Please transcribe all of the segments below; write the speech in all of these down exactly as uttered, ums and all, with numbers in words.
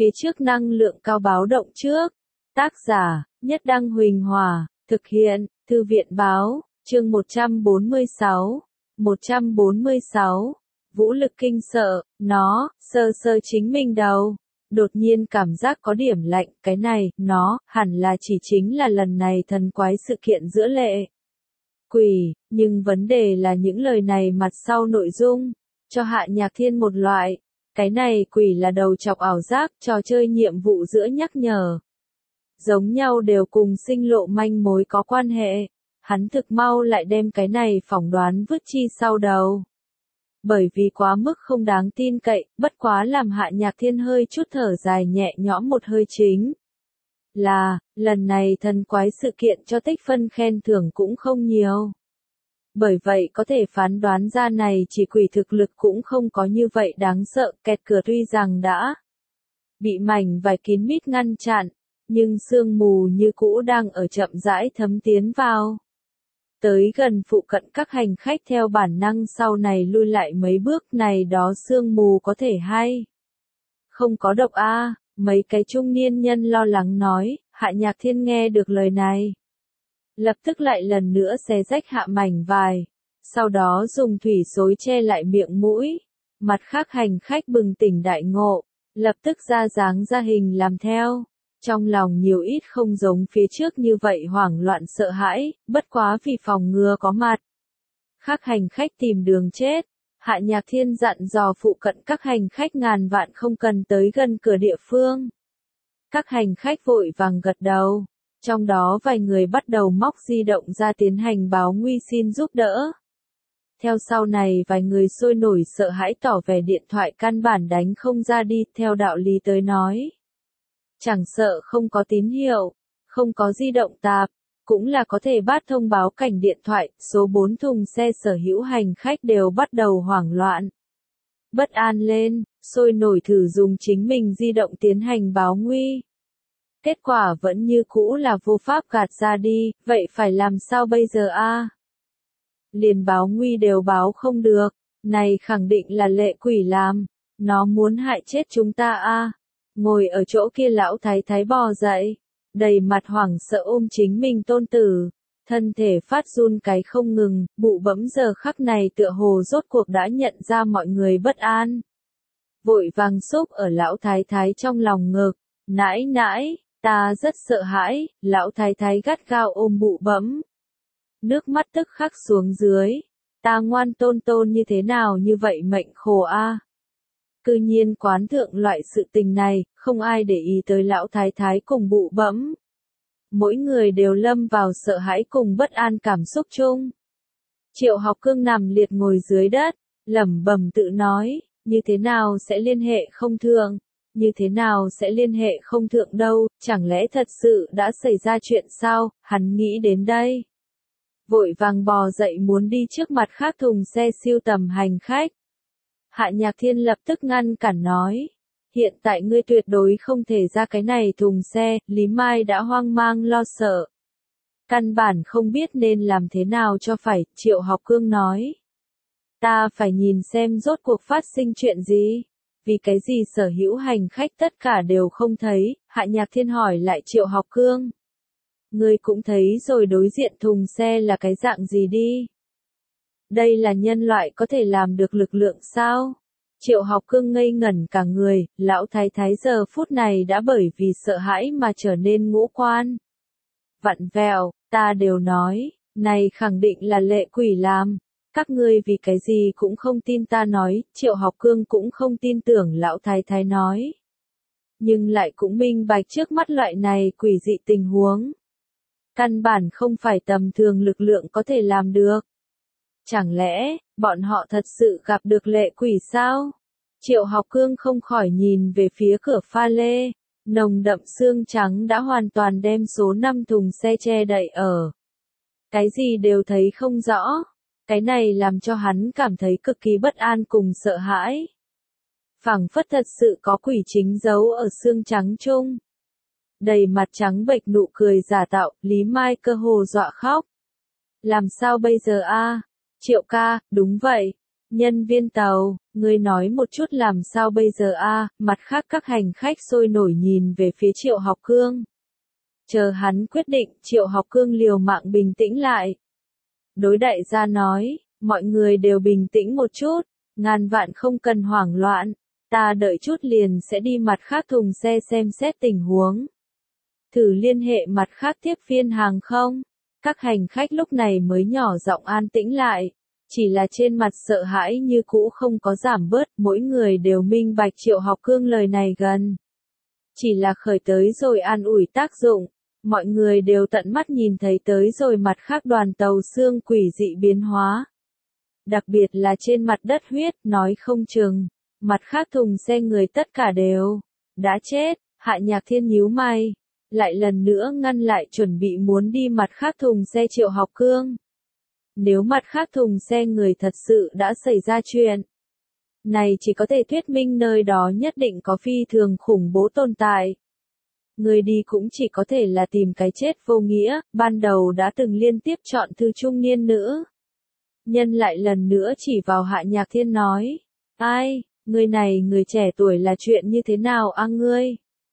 phía trước năng lượng cao báo động trước. Tác giả, Nhất Đăng Huỳnh Hòa, thực hiện, Thư viện Báo, chương một trăm bốn mươi sáu. một trăm bốn mươi sáu. Vũ lực kinh sợ, nó, sơ sơ chính mình đầu. Đột nhiên cảm giác có điểm lạnh, cái này, nó, hẳn là chỉ chính là lần này thần quái sự kiện giữa lệ quỷ, nhưng vấn đề là những lời này mặt sau nội dung, cho Hạ Nhạc Thiên một loại, cái này quỷ là đầu chọc ảo giác, trò chơi nhiệm vụ giữa nhắc nhở. Giống nhau đều cùng sinh lộ manh mối có quan hệ, hắn thực mau lại đem cái này phỏng đoán vứt chi sau đầu. Bởi vì quá mức không đáng tin cậy, bất quá làm Hạ Nhạc Thiên hơi chút thở dài nhẹ nhõm một hơi chính. Là, lần này thần quái sự kiện cho tích phân khen thưởng cũng không nhiều. Bởi vậy có thể phán đoán ra này chỉ quỷ thực lực cũng không có như vậy đáng sợ, kẹt cửa tuy rằng đã bị mảnh vải kín mít ngăn chặn, nhưng sương mù như cũ đang ở chậm rãi thấm tiến vào. Tới gần phụ cận các hành khách theo bản năng sau này lui lại mấy bước, này đó sương mù có thể hay không có độc a à, mấy cái trung niên nhân lo lắng nói. Hạ Nhạc Thiên nghe được lời này, lập tức lại lần nữa xé rách hạ mảnh vải, sau đó dùng thủy xối che lại miệng mũi. Mặt khác hành khách bừng tỉnh đại ngộ, lập tức ra dáng ra hình làm theo. Trong lòng nhiều ít không giống phía trước như vậy hoảng loạn sợ hãi, bất quá vì phòng ngừa có mặt khác hành khách tìm đường chết, Hạ Nhạc Thiên dặn dò phụ cận các hành khách ngàn vạn không cần tới gần cửa địa phương. Các hành khách vội vàng gật đầu, trong đó vài người bắt đầu móc di động ra tiến hành báo nguy xin giúp đỡ. Theo sau này vài người sôi nổi sợ hãi tỏ vẻ điện thoại căn bản đánh không ra đi, theo đạo lý tới nói. Chẳng sợ không có tín hiệu, không có di động tạp, cũng là có thể bắt thông báo cảnh điện thoại. Số bốn thùng xe sở hữu hành khách đều bắt đầu hoảng loạn, bất an lên, sôi nổi thử dùng chính mình di động tiến hành báo nguy. Kết quả vẫn như cũ là vô pháp gạt ra đi, vậy phải làm sao bây giờ a? À? Liền báo nguy đều báo không được, này khẳng định là lệ quỷ làm, nó muốn hại chết chúng ta a. À? Ngồi ở chỗ kia lão thái thái bò dậy, đầy mặt hoảng sợ ôm chính mình tôn tử, thân thể phát run cái không ngừng, bụ bẫm giờ khắc này tựa hồ rốt cuộc đã nhận ra mọi người bất an. Vội vàng xúc ở lão thái thái trong lòng ngực, nãi nãi, ta rất sợ hãi, lão thái thái gắt gao ôm bụ bẫm. Nước mắt tức khắc xuống dưới, ta ngoan tôn tôn như thế nào như vậy mệnh khổ a. À? Cư nhiên quán thượng loại sự tình này, không ai để ý tới lão thái thái cùng bụ bẫm. Mỗi người đều lâm vào sợ hãi cùng bất an cảm xúc chung. Triệu Học Cương nằm liệt ngồi dưới đất, lẩm bẩm tự nói, như thế nào sẽ liên hệ không thượng, như thế nào sẽ liên hệ không thượng đâu, chẳng lẽ thật sự đã xảy ra chuyện sao, hắn nghĩ đến đây. Vội vàng bò dậy muốn đi trước mặt khác thùng xe siêu tầm hành khách. Hạ Nhạc Thiên lập tức ngăn cản nói, hiện tại ngươi tuyệt đối không thể ra cái này thùng xe. Lý Mai đã hoang mang lo sợ, căn bản không biết nên làm thế nào cho phải. Triệu Học Cương nói, ta phải nhìn xem rốt cuộc phát sinh chuyện gì, vì cái gì sở hữu hành khách tất cả đều không thấy. Hạ Nhạc Thiên hỏi lại Triệu Học Cương, ngươi cũng thấy rồi đối diện thùng xe là cái dạng gì đi. Đây là nhân loại có thể làm được lực lượng sao? Triệu Học Cương ngây ngẩn cả người, lão thái thái giờ phút này đã bởi vì sợ hãi mà trở nên ngũ quan vặn vẹo, ta đều nói, này khẳng định là lệ quỷ làm, các ngươi vì cái gì cũng không tin ta nói. Triệu Học Cương cũng không tin tưởng lão thái thái nói, nhưng lại cũng minh bạch trước mắt loại này quỷ dị tình huống, căn bản không phải tầm thường lực lượng có thể làm được. Chẳng lẽ, bọn họ thật sự gặp được lệ quỷ sao? Triệu Học Cương không khỏi nhìn về phía cửa pha lê, nồng đậm sương trắng đã hoàn toàn đem số năm thùng xe che đậy ở. Cái gì đều thấy không rõ, cái này làm cho hắn cảm thấy cực kỳ bất an cùng sợ hãi. Phảng phất thật sự có quỷ chính giấu ở sương trắng chung. Đầy mặt trắng bệch nụ cười giả tạo, Lý Mai cơ hồ dọa khóc. Làm sao bây giờ a? À? Triệu ca, đúng vậy. Nhân viên tàu, ngươi nói một chút làm sao bây giờ a? Mặt khác các hành khách sôi nổi nhìn về phía Triệu Học Cương. Chờ hắn quyết định, Triệu Học Cương liều mạng bình tĩnh lại. Đối đại gia nói, mọi người đều bình tĩnh một chút, ngàn vạn không cần hoảng loạn, ta đợi chút liền sẽ đi mặt khác thùng xe xem xét tình huống. Thử liên hệ mặt khác tiếp viên hàng không. Các hành khách lúc này mới nhỏ giọng an tĩnh lại, chỉ là trên mặt sợ hãi như cũ không có giảm bớt, mỗi người đều minh bạch Triệu Học Cương lời này gần. Chỉ là khởi tới rồi an ủi tác dụng, mọi người đều tận mắt nhìn thấy tới rồi mặt khác đoàn tàu xương quỷ dị biến hóa. Đặc biệt là trên mặt đất huyết, nói không chừng, mặt khác thùng xe người tất cả đều đã chết. Hạ Nhạc Thiên nhíu mày, lại lần nữa ngăn lại chuẩn bị muốn đi mặt khác thùng xe Triệu Học Cương. Nếu mặt khác thùng xe người thật sự đã xảy ra chuyện, này chỉ có thể thuyết minh nơi đó nhất định có phi thường khủng bố tồn tại. Người đi cũng chỉ có thể là tìm cái chết vô nghĩa, ban đầu đã từng liên tiếp chọn thư trung niên nữ. Nhân lại lần nữa chỉ vào Hạ Nhạc Thiên nói, ai, người này người trẻ tuổi là chuyện như thế nào a ngươi?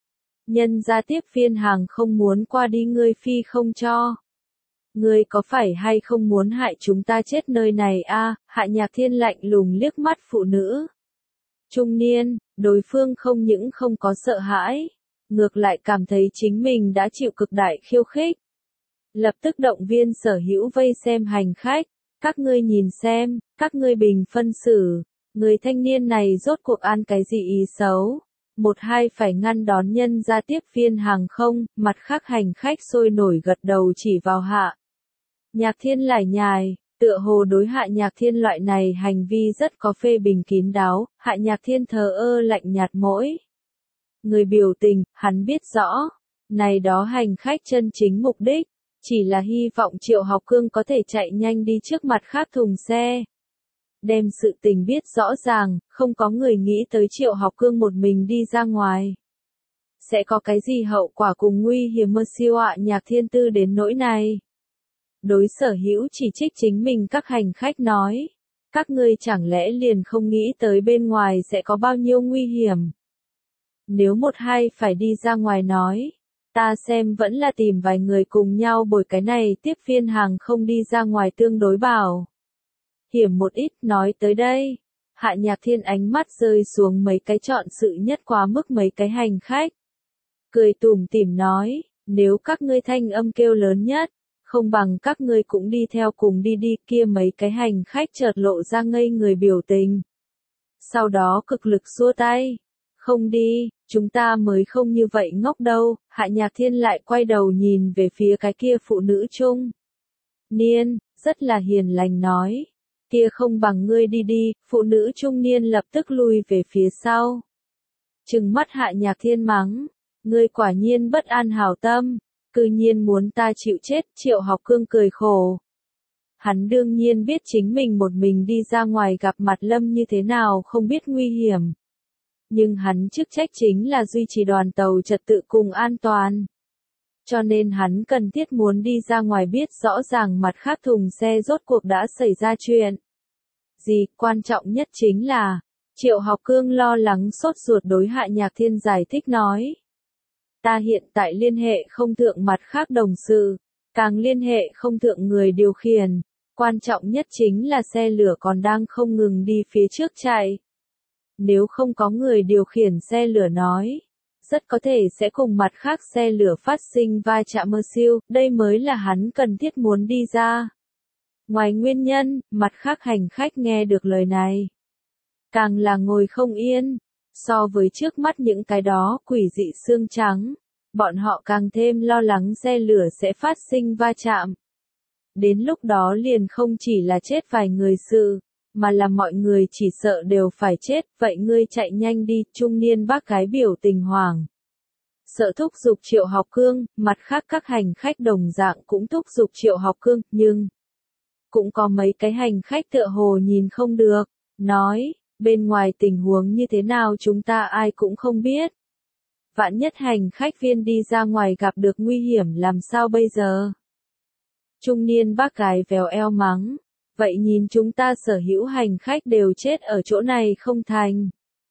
Nhân gia tiếp viên hàng không muốn qua đi ngươi phi không cho. Ngươi có phải hay không muốn hại chúng ta chết nơi này a? Hạ Nhạc Thiên lạnh lùng liếc mắt phụ nữ trung niên, đối phương không những không có sợ hãi, ngược lại cảm thấy chính mình đã chịu cực đại khiêu khích. Lập tức động viên sở hữu vây xem hành khách, các ngươi nhìn xem, các ngươi bình phân xử, người thanh niên này rốt cuộc ăn cái gì ý xấu. Một hai phải ngăn đón nhân gia tiếp viên hàng không, mặt khác hành khách sôi nổi gật đầu chỉ vào Hạ Nhạc Thiên lải nhải, tựa hồ đối Hạ Nhạc Thiên loại này hành vi rất có phê bình kín đáo, Hạ Nhạc Thiên thờ ơ lạnh nhạt mỗi người biểu tình, hắn biết rõ, này đó hành khách chân chính mục đích, chỉ là hy vọng Triệu Học Cương có thể chạy nhanh đi trước mặt khác thùng xe. Đem sự tình biết rõ ràng, không có người nghĩ tới Triệu Học Cương một mình đi ra ngoài. Sẽ có cái gì hậu quả cùng nguy hiểm mơ siêu ạ Nhạc Thiên tư đến nỗi này. Đối sở hữu chỉ trích chính mình các hành khách nói, các ngươi chẳng lẽ liền không nghĩ tới bên ngoài sẽ có bao nhiêu nguy hiểm. Nếu một hai phải đi ra ngoài nói, ta xem vẫn là tìm vài người cùng nhau bồi cái này tiếp viên hàng không đi ra ngoài tương đối bảo. Hiểm một ít, nói tới đây, Hạ Nhạc Thiên ánh mắt rơi xuống mấy cái chọn sự nhất quá mức mấy cái hành khách. Cười tủm tỉm nói, nếu các ngươi thanh âm kêu lớn nhất, không bằng các ngươi cũng đi theo cùng đi đi, kia mấy cái hành khách chợt lộ ra ngây người biểu tình. Sau đó cực lực xua tay, không đi, chúng ta mới không như vậy ngốc đâu. Hạ Nhạc Thiên lại quay đầu nhìn về phía cái kia phụ nữ trung niên, rất là hiền lành nói, kia không bằng ngươi đi đi. Phụ nữ trung niên lập tức lui về phía sau, trừng mắt Hạ Nhạc Thiên mắng, ngươi quả nhiên bất an hảo tâm, cư nhiên muốn ta chịu chết. Triệu Học Cương cười khổ, hắn đương nhiên biết chính mình một mình đi ra ngoài gặp mặt Lâm như thế nào không biết nguy hiểm, nhưng hắn chức trách chính là duy trì đoàn tàu trật tự cùng an toàn. Cho nên hắn cần thiết muốn đi ra ngoài biết rõ ràng mặt khác thùng xe rốt cuộc đã xảy ra chuyện gì. Quan trọng nhất chính là, Triệu Học Cương lo lắng sốt ruột đối Hạ Nhạc Thiên giải thích nói, ta hiện tại liên hệ không thượng mặt khác đồng sự, càng liên hệ không thượng người điều khiển, quan trọng nhất chính là xe lửa còn đang không ngừng đi phía trước chạy. Nếu không có người điều khiển xe lửa nói, rất có thể sẽ cùng mặt khác xe lửa phát sinh va chạm mơ siêu, đây mới là hắn cần thiết muốn đi ra. Ngoài nguyên nhân, mặt khác hành khách nghe được lời này, càng là ngồi không yên, so với trước mắt những cái đó quỷ dị xương trắng, bọn họ càng thêm lo lắng xe lửa sẽ phát sinh va chạm. Đến lúc đó liền không chỉ là chết vài người sự, mà là mọi người chỉ sợ đều phải chết. Vậy ngươi chạy nhanh đi. Trung niên bác gái biểu tình hoảng sợ thúc giục Triệu Học Cương, mặt khác các hành khách đồng dạng cũng thúc giục Triệu Học Cương, nhưng cũng có mấy cái hành khách tựa hồ nhìn không được, nói, bên ngoài tình huống như thế nào chúng ta ai cũng không biết. Vạn nhất hành khách viên đi ra ngoài gặp được nguy hiểm làm sao bây giờ? Trung niên bác gái vèo eo mắng, Vậy nhìn chúng ta sở hữu hành khách đều chết ở chỗ này không thành.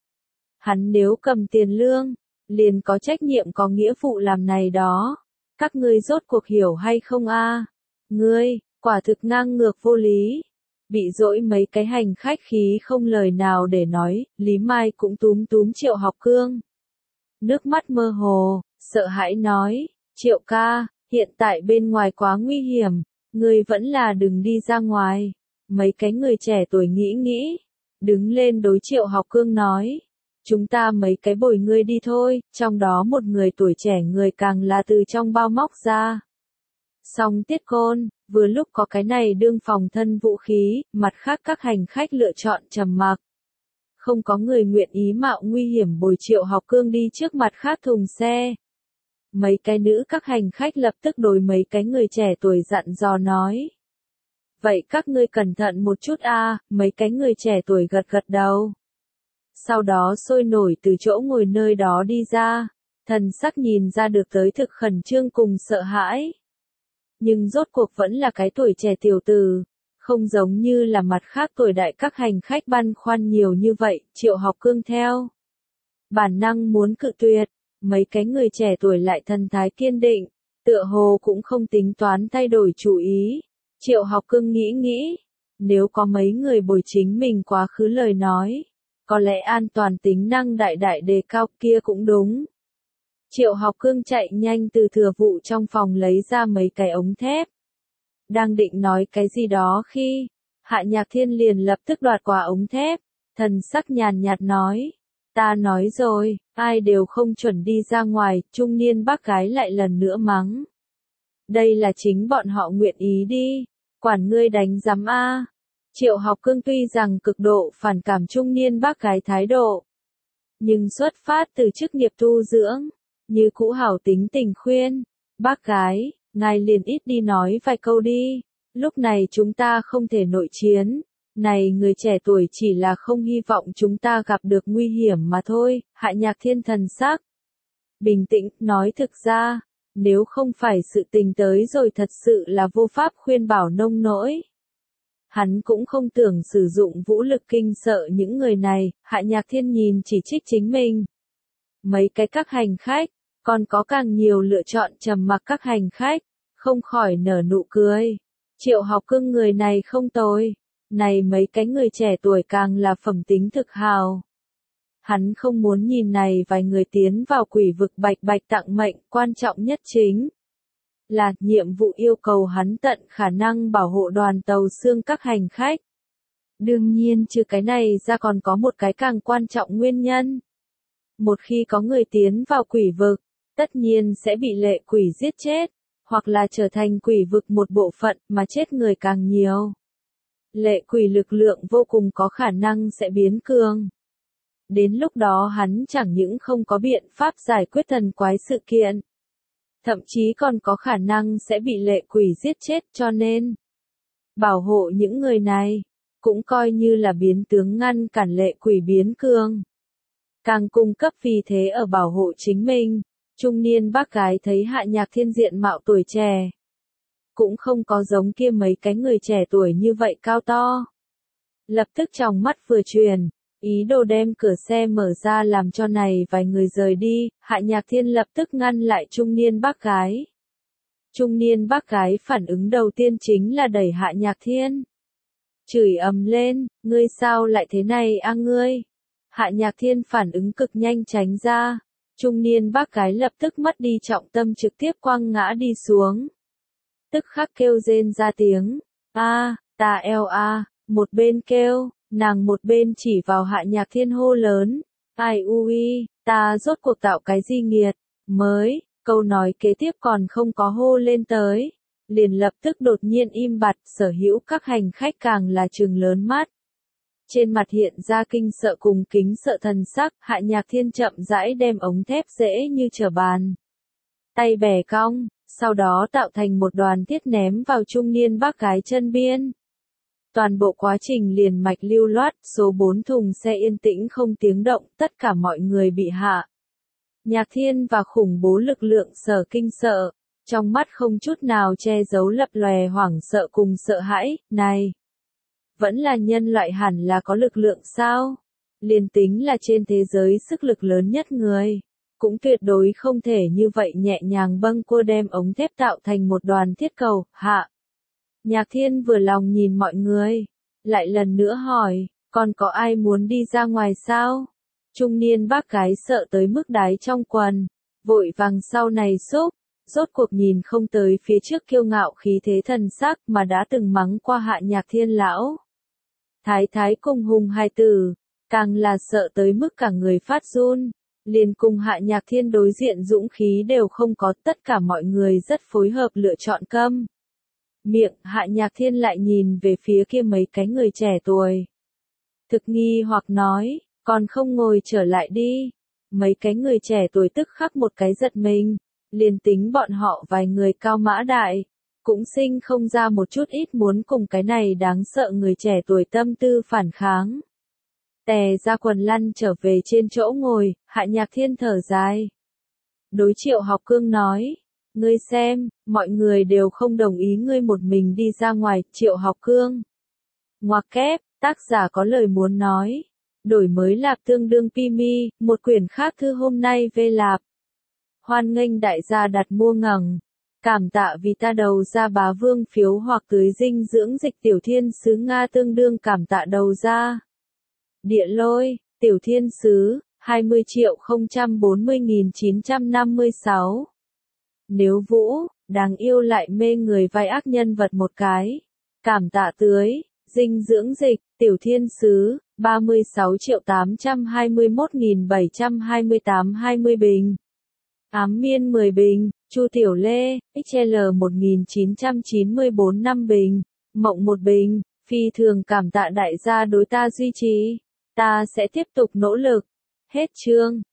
Hắn nếu cầm tiền lương, liền có trách nhiệm có nghĩa vụ làm này đó. Các ngươi rốt cuộc hiểu hay không a? Ngươi, quả thực ngang ngược vô lý. Bị dỗi mấy cái hành khách khí không lời nào để nói, Lý Mai cũng túm túm Triệu Học Cương. Nước mắt mơ hồ, sợ hãi nói, Triệu ca, hiện tại bên ngoài quá nguy hiểm, ngươi vẫn là đừng đi ra ngoài. Mấy cái người trẻ tuổi nghĩ nghĩ, đứng lên đối Triệu Học Cương nói, chúng ta mấy cái bồi ngươi đi thôi, trong đó một người tuổi trẻ người càng là từ trong bao móc ra. Xong tiết côn, vừa lúc có cái này đương phòng thân vũ khí, mặt khác các hành khách lựa chọn trầm mặc. Không có người nguyện ý mạo nguy hiểm bồi Triệu Học Cương đi trước mặt khác thùng xe. Mấy cái nữ các hành khách lập tức đối mấy cái người trẻ tuổi dặn dò nói. Vậy các ngươi cẩn thận một chút a, mấy cái người trẻ tuổi gật gật đầu. Sau đó sôi nổi từ chỗ ngồi nơi đó đi ra, thần sắc nhìn ra được tới thực khẩn trương cùng sợ hãi. Nhưng rốt cuộc vẫn là cái tuổi trẻ tiểu tử, không giống như là mặt khác tuổi đại các hành khách băn khoăn nhiều như vậy, Triệu Học Cương theo. Bản năng muốn cự tuyệt, mấy cái người trẻ tuổi lại thần thái kiên định, tựa hồ cũng không tính toán thay đổi chủ ý. Triệu Học Cương nghĩ nghĩ, nếu có mấy người bồi chính mình quá khứ lời nói, có lẽ an toàn tính năng đại đại đề cao kia cũng đúng. Triệu Học Cương chạy nhanh từ thừa vụ trong phòng lấy ra mấy cái ống thép. Đang định nói cái gì đó khi, Hạ Nhạc Thiên liền lập tức đoạt qua ống thép, thần sắc nhàn nhạt nói, ta nói rồi, ai đều không chuẩn đi ra ngoài, trung niên bác gái lại lần nữa mắng. Đây là chính bọn họ nguyện ý đi, quản ngươi đánh giám a. Triệu Học Cương tuy rằng cực độ phản cảm trung niên bác gái thái độ, nhưng xuất phát từ chức nghiệp tu dưỡng, như cũ hảo tính tình khuyên, bác gái, ngài liền ít đi nói vài câu đi, lúc này chúng ta không thể nội chiến, này người trẻ tuổi chỉ là không hy vọng chúng ta gặp được nguy hiểm mà thôi. Hạ Nhạc Thiên thần sắc bình tĩnh, nói thực ra, nếu không phải sự tình tới rồi thật sự là vô pháp khuyên bảo nông nỗi. Hắn cũng không tưởng sử dụng vũ lực kinh sợ những người này. Hạ Nhạc Thiên nhìn chỉ trích chính mình. Mấy cái các hành khách, còn có càng nhiều lựa chọn trầm mặc các hành khách, không khỏi nở nụ cười. Triệu Học Cương người này không tồi, này mấy cái người trẻ tuổi càng là phẩm tính thực hào. Hắn không muốn nhìn này vài người tiến vào quỷ vực bạch bạch tặng mệnh, quan trọng nhất chính là nhiệm vụ yêu cầu hắn tận khả năng bảo hộ đoàn tàu xương các hành khách. Đương nhiên trừ cái này ra còn có một cái càng quan trọng nguyên nhân. Một khi có người tiến vào quỷ vực, tất nhiên sẽ bị lệ quỷ giết chết, hoặc là trở thành quỷ vực một bộ phận mà chết người càng nhiều. Lệ quỷ lực lượng vô cùng có khả năng sẽ biến cường. Đến lúc đó hắn chẳng những không có biện pháp giải quyết thần quái sự kiện, thậm chí còn có khả năng sẽ bị lệ quỷ giết chết, cho nên bảo hộ những người này cũng coi như là biến tướng ngăn cản lệ quỷ biến cường. Càng cung cấp vì thế ở bảo hộ chính mình. Trung niên bác gái thấy Hạ Nhạc Thiên diện mạo tuổi trẻ, cũng không có giống kia mấy cái người trẻ tuổi như vậy cao to. Lập tức trong mắt vừa truyền, ý đồ đem cửa xe mở ra làm cho này vài người rời đi. Hạ Nhạc Thiên lập tức ngăn lại trung niên bác gái. Trung niên bác gái phản ứng đầu tiên chính là đẩy Hạ Nhạc Thiên, chửi ầm lên, ngươi sao lại thế này a ngươi. Hạ Nhạc Thiên phản ứng cực nhanh tránh ra. Trung niên bác gái lập tức mất đi trọng tâm trực tiếp quăng ngã đi xuống. Tức khắc kêu rên ra tiếng, a, ta eo a, một bên kêu, nàng một bên chỉ vào Hạ Nhạc Thiên hô lớn, ai ui, ta rốt cuộc tạo cái gì nghiệt, mới, câu nói kế tiếp còn không có hô lên tới, liền lập tức đột nhiên im bặt, sở hữu các hành khách càng là trừng lớn mắt. Trên mặt hiện ra kinh sợ cùng kính sợ thần sắc. Hạ Nhạc Thiên chậm rãi đem ống thép dễ như trở bàn tay bẻ cong, sau đó tạo thành một đoàn thiết ném vào trung niên bác gái chân biên. Toàn bộ quá trình liền mạch lưu loát, số bốn thùng xe yên tĩnh không tiếng động, tất cả mọi người bị Hạ Nhạc Thiên và khủng bố lực lượng sở kinh sợ, trong mắt không chút nào che giấu lập lòe hoảng sợ cùng sợ hãi. Này, Vẫn là nhân loại hẳn là có lực lượng sao? Liền tính là trên thế giới sức lực lớn nhất người, cũng tuyệt đối không thể như vậy nhẹ nhàng bâng cua đem ống thép tạo thành một đoàn thiết cầu, hạ. Nhạc Thiên vừa lòng nhìn mọi người, lại lần nữa hỏi, còn có ai muốn đi ra ngoài sao? Trung niên bác gái sợ tới mức đái trong quần, vội vàng sau này xúc, rốt cuộc nhìn không tới phía trước kiêu ngạo khí thế thần sắc mà đã từng mắng qua Hạ Nhạc Thiên lão. Thái thái cùng hùng hai tử, càng là sợ tới mức cả người phát run, liền cùng Hạ Nhạc Thiên đối diện dũng khí đều không có, tất cả mọi người rất phối hợp lựa chọn câm. Miệng Hạ Nhạc Thiên lại nhìn về phía kia mấy cái người trẻ tuổi. Thực nghi hoặc nói, còn không ngồi trở lại đi. Mấy cái người trẻ tuổi tức khắc một cái giật mình, liền tính bọn họ vài người cao mã đại, cũng sinh không ra một chút ít muốn cùng cái này đáng sợ người trẻ tuổi tâm tư phản kháng. Tè ra quần lăn trở về trên chỗ ngồi, Hạ Nhạc Thiên thở dài. Đối Triệu Học Cương nói, ngươi xem, mọi người đều không đồng ý ngươi một mình đi ra ngoài, Triệu Học Cương. Ngoặc kép, tác giả có lời muốn nói. Đổi mới lạp tương đương Pimi, một quyển khác thư hôm nay về lạp. Hoan nghênh đại gia đặt mua ngẩng. Cảm tạ vì ta đầu ra bá vương phiếu hoặc tưới dinh dưỡng dịch tiểu thiên sứ Nga tương đương cảm tạ đầu ra. Địa lôi, tiểu thiên sứ, hai mươi triệu không trăm bốn mươi nghìn chín trăm năm mươi sáu. Nếu Vũ, đáng yêu lại mê người vai ác nhân vật một cái. Cảm tạ tưới, dinh dưỡng dịch, tiểu thiên sứ, ba mươi sáu triệu tám trăm hai mươi mốt nghìn bảy trăm hai mươi tám hai mươi bình. Ám miên mười bình, Chu Tiểu Lê, ích lờ một nghìn chín trăm chín mươi tư năm bình, Mộng một bình, phi thường cảm tạ đại gia đối ta duy trì. Ta sẽ tiếp tục nỗ lực. Hết chương.